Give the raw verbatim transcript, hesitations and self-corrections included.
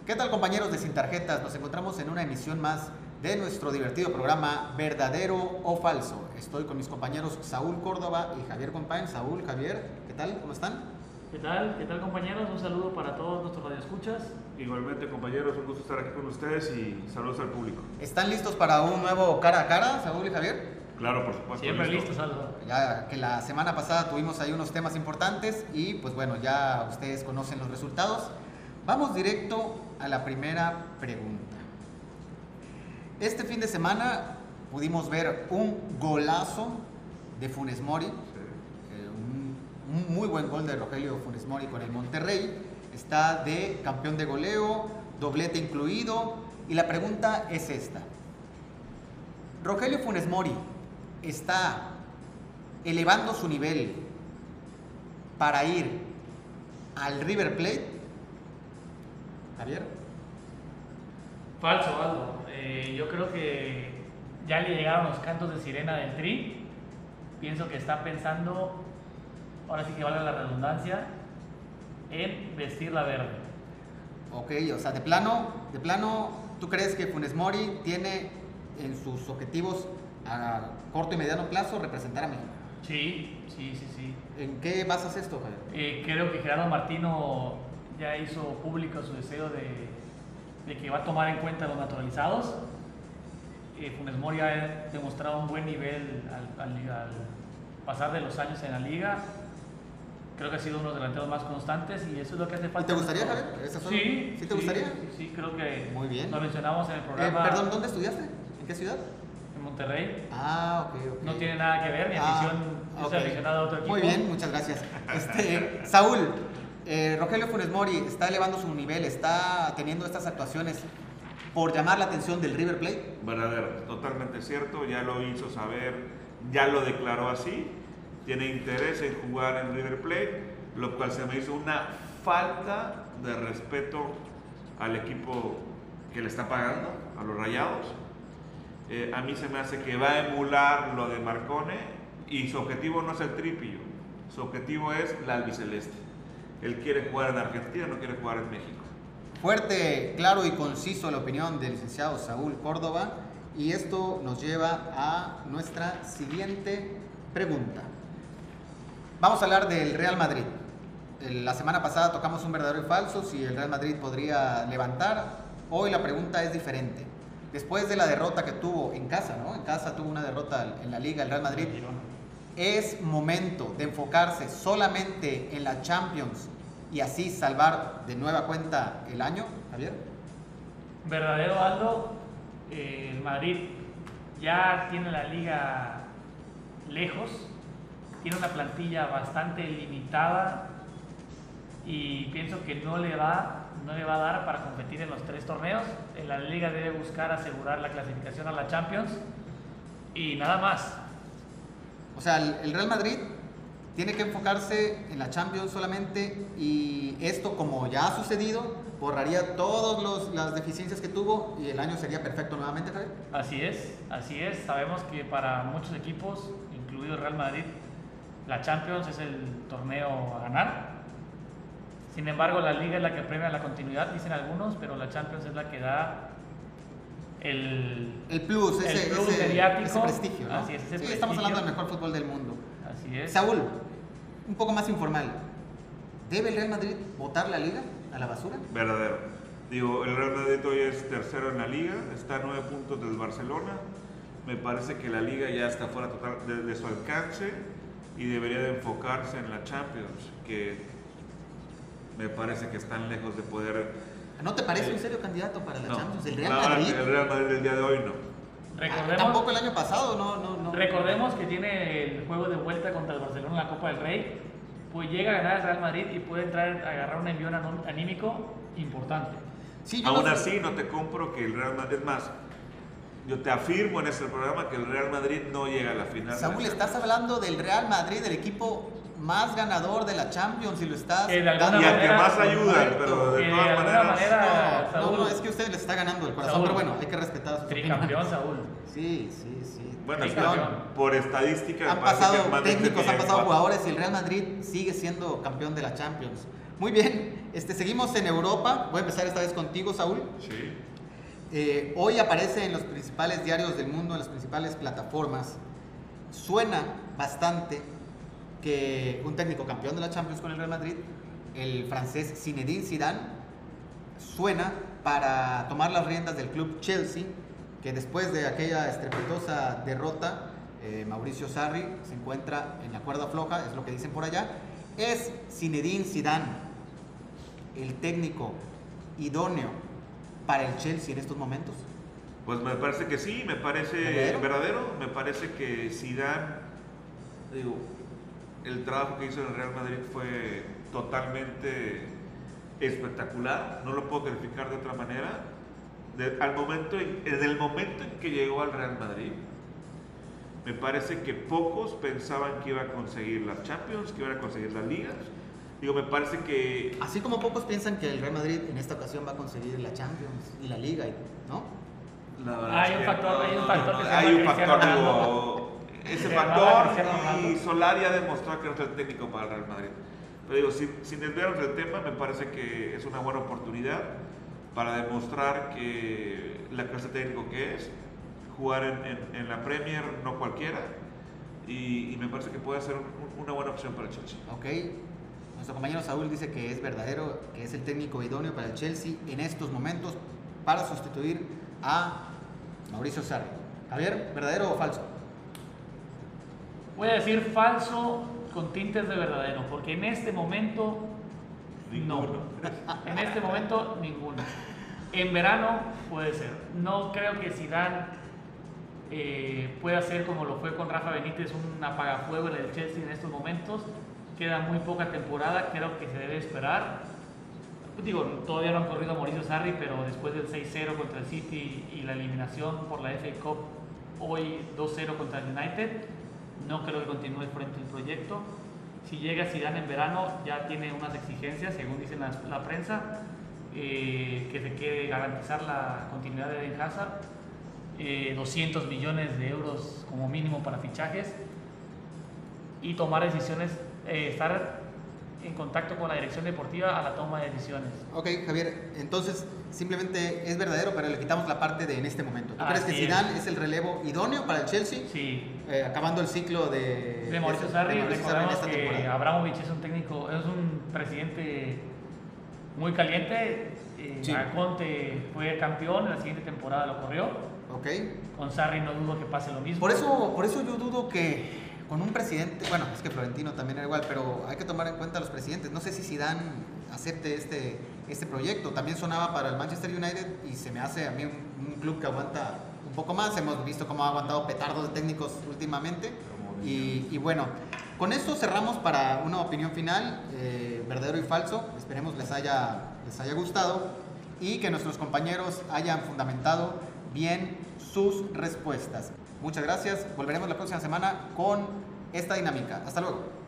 ¿Qué tal, compañeros de Sin Tarjetas? Nos encontramos en una emisión más de nuestro divertido programa Verdadero o Falso. Estoy con mis compañeros Saúl Córdoba y Javier Compañ. Saúl, Javier, ¿qué tal? ¿Cómo están? ¿Qué tal? ¿Qué tal, compañeros? Un saludo para todos nuestros radioescuchas. Igualmente, compañeros, un gusto estar aquí con ustedes y saludos al público. ¿Están listos para un nuevo cara a cara, Saúl y Javier? Claro, por supuesto. Siempre listos, Salvador. Ya que la semana pasada tuvimos ahí unos temas importantes y pues bueno, ya ustedes conocen los resultados. Vamos directo a la primera pregunta. Este fin de semana pudimos ver un golazo de Funes Mori, sí. eh, un, un muy buen gol de Rogelio Funes Mori con el Monterrey. Está de campeón de goleo, doblete incluido, y la pregunta es esta: ¿Rogelio Funes Mori está elevando su nivel para ir al River Plate? Javier. Falso, Aldo. Eh, yo creo que ya le llegaron los cantos de sirena del Tri. Pienso que está pensando, ahora sí que valga la redundancia, en vestir la verde. Ok, o sea, de plano, de plano, ¿tú crees que Funes Mori tiene en sus objetivos a corto y mediano plazo representar a México? Sí, sí, sí, sí. ¿En qué basas esto, Javier? Eh, creo que Gerardo Martino ya hizo público su deseo de, de que va a tomar en cuenta los naturalizados. Eh, Funes Mori ha demostrado un buen nivel al, al, al pasar de los años en la liga. Creo que ha sido uno de los delanteros más constantes y eso es lo que hace falta. ¿Y te gustaría, Javier? ¿Esa Sí, ¿Sí te sí, gustaría? Sí, sí, creo que muy bien. Lo mencionamos en el programa. Eh, perdón, ¿dónde estudiaste? ¿En qué ciudad? En Monterrey. Ah, ok, ok. No tiene nada que ver, mi afición, ah, yo soy okay. aficionado a otro equipo. Muy bien, muchas gracias. Este, Saúl, eh, Rogelio Funes Mori está elevando su nivel, está teniendo estas actuaciones por llamar la atención del River Plate. Verdadero, totalmente cierto, ya lo hizo saber, ya lo declaró así, tiene interés en jugar en River Plate, lo cual se me hizo una falta de respeto al equipo que le está pagando, a los Rayados. Eh, a mí se me hace que va a emular lo de Marcone y su objetivo no es el tripillo, su objetivo es la albiceleste. Él quiere jugar en Argentina, no quiere jugar en México. Fuerte, claro y conciso la opinión del licenciado Saúl Córdoba, y esto nos lleva a nuestra siguiente pregunta. Vamos a hablar del Real Madrid. La semana pasada tocamos un verdadero y falso, si el Real Madrid podría levantar. Hoy la pregunta es diferente. Después de la derrota que tuvo en casa, ¿no? En casa tuvo una derrota en la Liga, el Real Madrid. ¿Es momento de enfocarse solamente en la Champions y así salvar de nueva cuenta el año, Javier? Verdadero, Aldo. Eh, el Madrid ya tiene la Liga lejos, tiene una plantilla bastante limitada y pienso que no le va, no le va a dar para competir en los tres torneos. En la Liga debe buscar asegurar la clasificación a la Champions y nada más. O sea, el Real Madrid tiene que enfocarse en la Champions solamente, y esto, como ya ha sucedido, borraría todas las deficiencias que tuvo y el año sería perfecto nuevamente, Javier. Así es, así es. Sabemos que para muchos equipos, incluido el Real Madrid, la Champions es el torneo a ganar. Sin embargo, la Liga es la que premia la continuidad, dicen algunos, pero la Champions es la que da el, el plus, ese, el plus ese, mediático. ese prestigio, ¿no? Así es, ese sí, prestigio. Estamos hablando del mejor fútbol del mundo. Así es. Saúl, un poco más informal. ¿Debe el Real Madrid botar la Liga a la basura? Verdadero. Digo, el Real Madrid hoy es tercero en la Liga, está a nueve puntos del Barcelona. Me parece que la Liga ya está fuera total de, de su alcance y debería de enfocarse en la Champions, que me parece que están lejos de poder... ¿No te parece eh, un serio candidato para la no, Champions? ¿El Real no, Madrid? El Real Madrid del día de hoy no. Recordemos, ah, tampoco el año pasado, no, no, no. Recordemos que tiene el juego de vuelta contra el Barcelona en la Copa del Rey, pues llega a ganar el Real Madrid y puede entrar a agarrar un envión anímico importante. Sí, yo Aún no así no te compro que el Real Madrid, es más, yo te afirmo en este programa que el Real Madrid no llega a la final. Saúl, estás hablando del Real Madrid, del equipo más ganador de la Champions, y lo estás que de dando y al que manera, más ayuda, pero de que todas de alguna maneras manera, no, Saúl, no, no, es que usted le está ganando el corazón, Saúl, pero bueno, hay que respetar a sus tricampeón, opiniones. Saúl. Sí, sí, sí. bueno, Tricampeón. por estadística Han me parece que pasado el Madrid técnicos, tenía han pasado cuatro. jugadores y el Real Madrid sigue siendo campeón de la Champions. Muy bien, Este, seguimos en Europa. Voy a empezar esta vez contigo, Saúl. Sí. Eh, hoy aparece en los principales diarios del mundo, en las principales plataformas. Suena bastante que un técnico campeón de la Champions con el Real Madrid, el francés Zinedine Zidane, suena para tomar las riendas del club Chelsea, que después de aquella estrepitosa derrota, eh, Mauricio Sarri se encuentra en la cuerda floja, es lo que dicen por allá. ¿Es Zinedine Zidane el técnico idóneo para el Chelsea en estos momentos? Pues me parece que sí, me parece ¿Verdadero? verdadero, me parece que Zidane, digo, el trabajo que hizo en el Real Madrid fue totalmente espectacular, no lo puedo calificar de otra manera. De, al momento en, en el momento en que llegó al Real Madrid, me parece que pocos pensaban que iba a conseguir las Champions, que iban a conseguir las ligas. Digo, me parece que... Así como pocos piensan que el Real Madrid en esta ocasión va a conseguir la Champions y la Liga, ¿no? La verdad Hay es un que factor, hay un factor que se hay llama un factor, Cristiano digo, Ronaldo. ese Se llamaba factor Cristiano y Ronaldo. Solari ha demostrado que no es el técnico para el Real Madrid. Pero digo, sin, sin desviarnos del tema, me parece que es una buena oportunidad para demostrar que la clase técnico que es, jugar en, en, en la Premier no cualquiera, y, y me parece que puede ser un, una buena opción para el Chelsea. Ok, nuestro compañero Saúl dice que es verdadero, que es el técnico idóneo para el Chelsea en estos momentos para sustituir a Mauricio Sarri. Javier, ¿verdadero o falso? Voy a decir falso con tintes de verdadero, porque en este momento Ninguno. no. En este momento ninguno. En verano puede ser. No creo que Zidane eh, pueda ser como lo fue con Rafa Benítez, un apagafuego en el Chelsea en estos momentos. Queda muy poca temporada, creo que se debe esperar. Digo, todavía no han corrido a Mauricio Sarri, pero después del seis cero contra el City y la eliminación por la F A Cup, hoy dos cero contra el United, no creo que continúe frente al proyecto. Si llega Zidane en verano, ya tiene unas exigencias, según dice la, la prensa, eh, que se quiere garantizar la continuidad de Eden Hazard, eh, doscientos millones de euros como mínimo para fichajes y tomar decisiones, eh, estar en contacto con la dirección deportiva a la toma de decisiones. Ok, Javier, entonces simplemente es verdadero, pero le quitamos la parte de en este momento. ¿Tú crees Así que Zidane es. es el relevo idóneo para el Chelsea? Sí. Eh, acabando el ciclo de, De Mauricio de- Sarri, de Mauricio Sarri en recordemos esta que temporada. Abramovich es un técnico, es un presidente muy caliente. Eh, Sí. a Conte fue campeón, en la siguiente temporada lo corrió. Ok. Con Sarri no dudo que pase lo mismo. Por eso, por eso yo dudo que con un presidente, bueno, es que Florentino también era igual, pero hay que tomar en cuenta a los presidentes. No sé si Zidane acepte este, este proyecto. También sonaba para el Manchester United y se me hace a mí un, un club que aguanta un poco más. Hemos visto cómo ha aguantado petardos de técnicos últimamente. Y, y bueno, con esto cerramos para una opinión final, eh, verdadero y falso. Esperemos les haya, les haya gustado y que nuestros compañeros hayan fundamentado bien sus respuestas. Muchas gracias. Volveremos la próxima semana con esta dinámica. Hasta luego.